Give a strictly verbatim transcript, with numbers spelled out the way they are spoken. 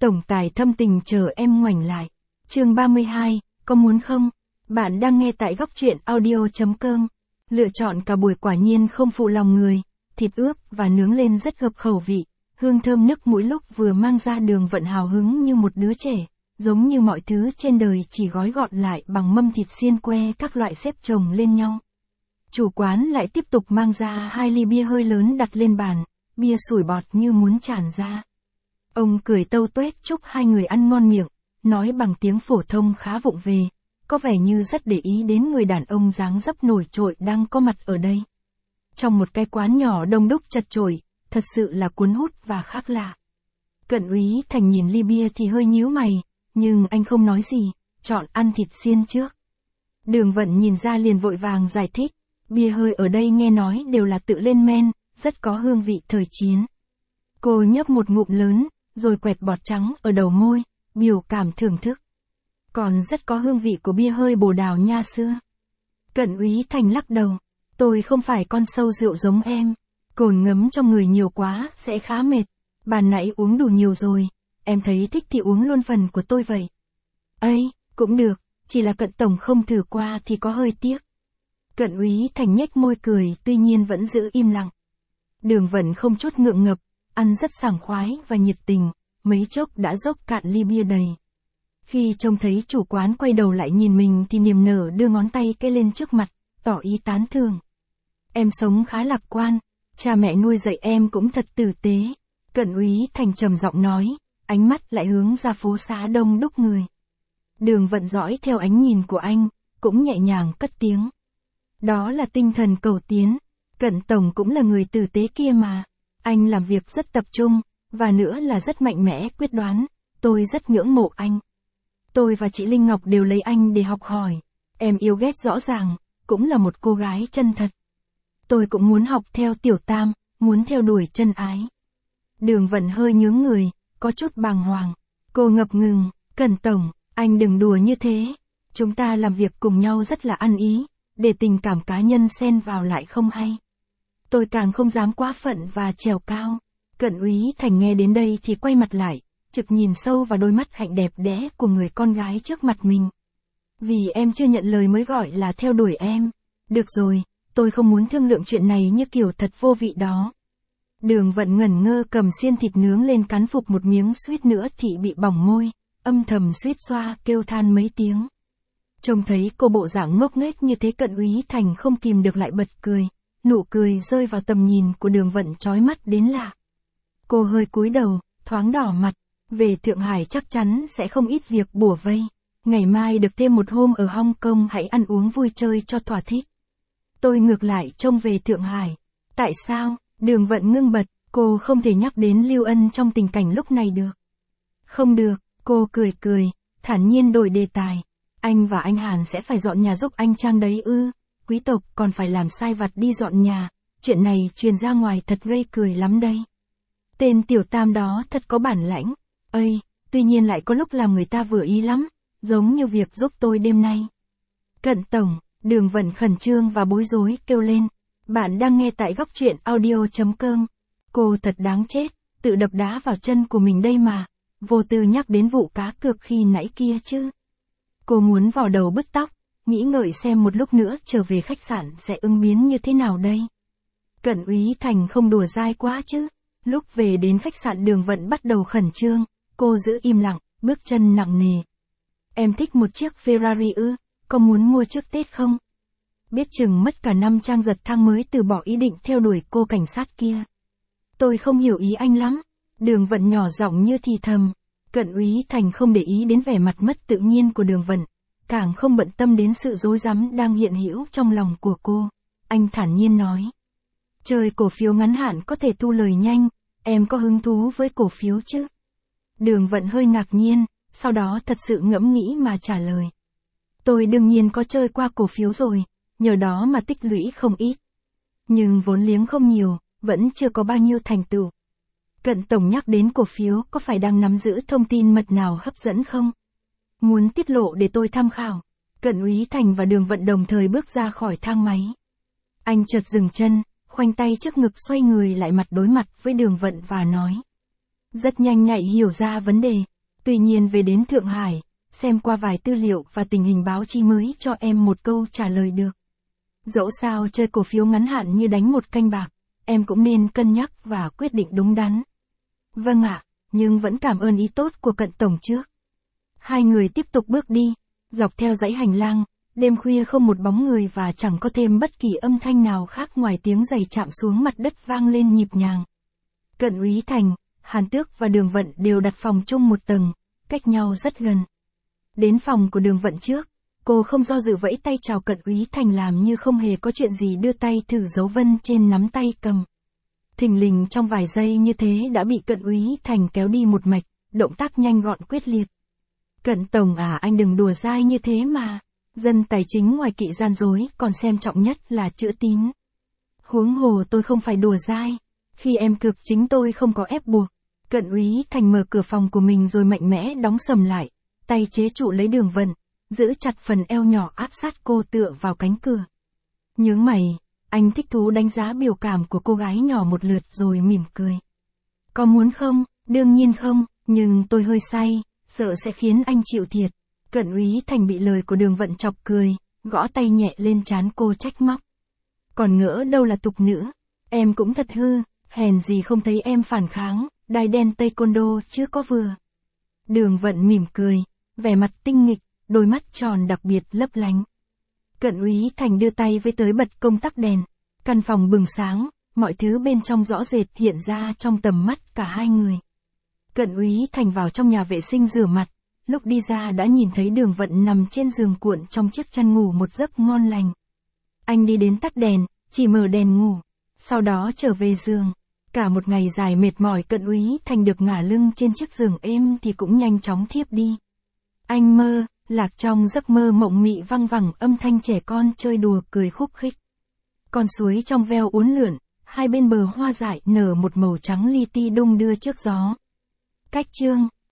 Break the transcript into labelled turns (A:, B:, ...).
A: Tổng tài thâm tình chờ em ngoảnh lại. Chương ba mươi hai, có muốn không? Bạn đang nghe tại góc truyện audio chấm com. Lựa chọn cả buổi quả nhiên không phụ lòng người, thịt ướp và nướng lên rất hợp khẩu vị, hương thơm nức mũi lúc vừa mang ra. Đường Vận hào hứng như một đứa trẻ, giống như mọi thứ trên đời chỉ gói gọn lại bằng mâm thịt xiên que các loại xếp chồng lên nhau. Chủ quán lại tiếp tục mang ra hai ly bia hơi lớn đặt lên bàn, bia sủi bọt như muốn tràn ra. Ông cười tâu tuét chúc hai người ăn ngon miệng, nói bằng tiếng phổ thông khá vụng về, có vẻ như rất để ý đến người đàn ông dáng dấp nổi trội đang có mặt ở đây. Trong một cái quán nhỏ đông đúc chật chội, thật sự là cuốn hút và khác lạ. Cận úy Thành nhìn ly bia thì hơi nhíu mày, nhưng anh không nói gì, chọn ăn thịt xiên trước. Đường Vận nhìn ra liền vội vàng giải thích, bia hơi ở đây nghe nói đều là tự lên men, rất có hương vị thời chiến. Cô nhấp một ngụm lớn, rồi quẹt bọt trắng ở đầu môi, biểu cảm thưởng thức. Còn rất có hương vị của bia hơi Bồ Đào Nha xưa. Cận úy Thành lắc đầu, tôi không phải con sâu rượu giống em, cồn ngấm trong người nhiều quá sẽ khá mệt, bà nãy uống đủ nhiều rồi, em thấy thích thì uống luôn phần của tôi vậy. Ây, cũng được, chỉ là Cận tổng không thử qua thì có hơi tiếc. Cận úy Thành nhếch môi cười, tuy nhiên vẫn giữ im lặng. Đường Vận không chút ngượng ngập, ăn rất sảng khoái và nhiệt tình, mấy chốc đã dốc cạn ly bia đầy. Khi trông thấy chủ quán quay đầu lại nhìn mình thì niềm nở đưa ngón tay cái lên trước mặt, tỏ ý tán thưởng. Em sống khá lạc quan, cha mẹ nuôi dạy em cũng thật tử tế. Cận úy Thành trầm giọng nói, ánh mắt lại hướng ra phố xá đông đúc người. Đường Vận dõi theo ánh nhìn của anh, cũng nhẹ nhàng cất tiếng. Đó là tinh thần cầu tiến, Cận tổng cũng là người tử tế kia mà. Anh làm việc rất tập trung, và nữa là rất mạnh mẽ quyết đoán, tôi rất ngưỡng mộ anh. Tôi và chị Linh Ngọc đều lấy anh để học hỏi, em yêu ghét rõ ràng, cũng là một cô gái chân thật. Tôi cũng muốn học theo Tiểu Tam, muốn theo đuổi chân ái. Đường Vận hơi nhướng người, có chút bàng hoàng. Cô ngập ngừng, Cận tổng, anh đừng đùa như thế. Chúng ta làm việc cùng nhau rất là ăn ý, để tình cảm cá nhân xen vào lại không hay. Tôi càng không dám quá phận và trèo cao. Cận úy Thành nghe đến đây thì quay mặt lại, trực nhìn sâu vào đôi mắt hạnh đẹp đẽ của người con gái trước mặt mình. Vì em chưa nhận lời mới gọi là theo đuổi em. Được rồi, tôi không muốn thương lượng chuyện này như kiểu thật vô vị đó. Đường Vận ngẩn ngơ cầm xiên thịt nướng lên cắn phục một miếng, suýt nữa thì bị bỏng môi, âm thầm suýt xoa kêu than mấy tiếng. Trông thấy cô bộ dạng ngốc nghếch như thế, Cận úy Thành không kìm được lại bật cười, nụ cười rơi vào tầm nhìn của Đường Vận chói mắt đến lạ. Cô hơi cúi đầu, thoáng đỏ mặt, về Thượng Hải chắc chắn sẽ không ít việc bủa vây. Ngày mai được thêm một hôm ở Hong Kong, hãy ăn uống vui chơi cho thỏa thích. Tôi ngược lại trông về Thượng Hải. Tại sao? Đường Vận ngưng bật, cô không thể nhắc đến Lưu Ân trong tình cảnh lúc này được. Không được, cô cười cười, thản nhiên đổi đề tài. Anh và anh Hàn sẽ phải dọn nhà giúp anh Trang đấy ư? Quý tộc còn phải làm sai vặt đi dọn nhà, chuyện này truyền ra ngoài thật gây cười lắm đây. Tên Tiểu Tam đó thật có bản lãnh. Ây, tuy nhiên lại có lúc làm người ta vừa ý lắm, giống như việc giúp tôi đêm nay. Cận tổng, Đường Vận khẩn trương và bối rối kêu lên. Bạn đang nghe tại góc truyện audio chấm com. Cô thật đáng chết, tự đập đá vào chân của mình đây mà, vô tư nhắc đến vụ cá cược khi nãy kia chứ. Cô muốn vò đầu bứt tóc, nghĩ ngợi xem một lúc nữa trở về khách sạn sẽ ứng biến như thế nào đây. Cận úy Thành không đùa dai quá chứ. Lúc về đến khách sạn, Đường Vận bắt đầu khẩn trương, cô giữ im lặng, bước chân nặng nề. Em thích một chiếc Ferrari ư, có muốn mua trước Tết không? Biết chừng mất cả năm Trang giật thăng mới từ bỏ ý định theo đuổi cô cảnh sát kia. Tôi không hiểu ý anh lắm. Đường Vận nhỏ giọng như thì thầm. Cận úy Thành không để ý đến vẻ mặt mất tự nhiên của Đường Vận, càng không bận tâm đến sự rối rắm đang hiện hữu trong lòng của cô. Anh thản nhiên nói. Chơi cổ phiếu ngắn hạn có thể thu lời nhanh, em có hứng thú với cổ phiếu chứ? Đường Vận hơi ngạc nhiên, sau đó thật sự ngẫm nghĩ mà trả lời. Tôi đương nhiên có chơi qua cổ phiếu rồi, nhờ đó mà tích lũy không ít. Nhưng vốn liếng không nhiều, vẫn chưa có bao nhiêu thành tựu. Cận tổng nhắc đến cổ phiếu có phải đang nắm giữ thông tin mật nào hấp dẫn không? Muốn tiết lộ để tôi tham khảo. Cận úy Thành và Đường Vận đồng thời bước ra khỏi thang máy. Anh chợt dừng chân, khoanh tay trước ngực, xoay người lại mặt đối mặt với Đường Vận và nói. Rất nhanh nhạy hiểu ra vấn đề, Tuy nhiên về đến Thượng Hải, xem qua vài tư liệu và tình hình báo chí mới cho em một câu trả lời được. Dẫu sao chơi cổ phiếu ngắn hạn như đánh một canh bạc, em cũng nên cân nhắc và quyết định đúng đắn. Vâng ạ, nhưng vẫn cảm ơn ý tốt của Cận tổng trước. Hai người tiếp tục bước đi, dọc theo dãy hành lang, đêm khuya không một bóng người và chẳng có thêm bất kỳ âm thanh nào khác ngoài tiếng giày chạm xuống mặt đất vang lên nhịp nhàng. Cận úy Thành, Hàn Tước và Đường Vận đều đặt phòng chung một tầng, cách nhau rất gần. Đến phòng của Đường Vận trước, cô không do dự vẫy tay chào Cận úy Thành làm như không hề có chuyện gì, đưa tay thử dấu vân trên nắm tay cầm. Thình lình trong vài giây như thế đã bị Cận úy Thành kéo đi một mạch, động tác nhanh gọn quyết liệt. Cận tổng à, anh đừng đùa dai như thế mà. Dân tài chính ngoài kỵ gian dối, còn xem trọng nhất là chữ tín. Huống hồ tôi không phải đùa dai. Khi em cược chính tôi không có ép buộc. Cận úy Thành mở cửa phòng của mình rồi mạnh mẽ đóng sầm lại, tay chế trụ lấy Đường Vận, giữ chặt phần eo nhỏ áp sát cô tựa vào cánh cửa. Nhướng mày, anh thích thú đánh giá biểu cảm của cô gái nhỏ một lượt rồi mỉm cười. Có muốn không? Đương nhiên không, nhưng tôi hơi say, sợ sẽ khiến anh chịu thiệt. Cận úy Thành bị lời của Đường Vận chọc cười, gõ tay nhẹ lên trán cô trách móc. Còn ngỡ đâu là tục nữa, em cũng thật hư, hèn gì không thấy em phản kháng, đai đen taekwondo chứ có vừa. Đường Vận mỉm cười, vẻ mặt tinh nghịch, đôi mắt tròn đặc biệt lấp lánh. Cận úy Thành đưa tay với tới bật công tắc đèn, căn phòng bừng sáng, mọi thứ bên trong rõ rệt hiện ra trong tầm mắt cả hai người. Cận úy Thành vào trong nhà vệ sinh rửa mặt, lúc đi ra đã nhìn thấy Đường Vận nằm trên giường cuộn trong chiếc chăn ngủ một giấc ngon lành. Anh đi đến tắt đèn, chỉ mở đèn ngủ, sau đó trở về giường. Cả một ngày dài mệt mỏi, Cận úy Thành được ngả lưng trên chiếc giường êm thì cũng nhanh chóng thiếp đi. Anh mơ, lạc trong giấc mơ mộng mị văng vẳng âm thanh trẻ con chơi đùa cười khúc khích. Con suối trong veo uốn lượn, hai bên bờ hoa dại nở một màu trắng li ti đung đưa trước gió. Cách chương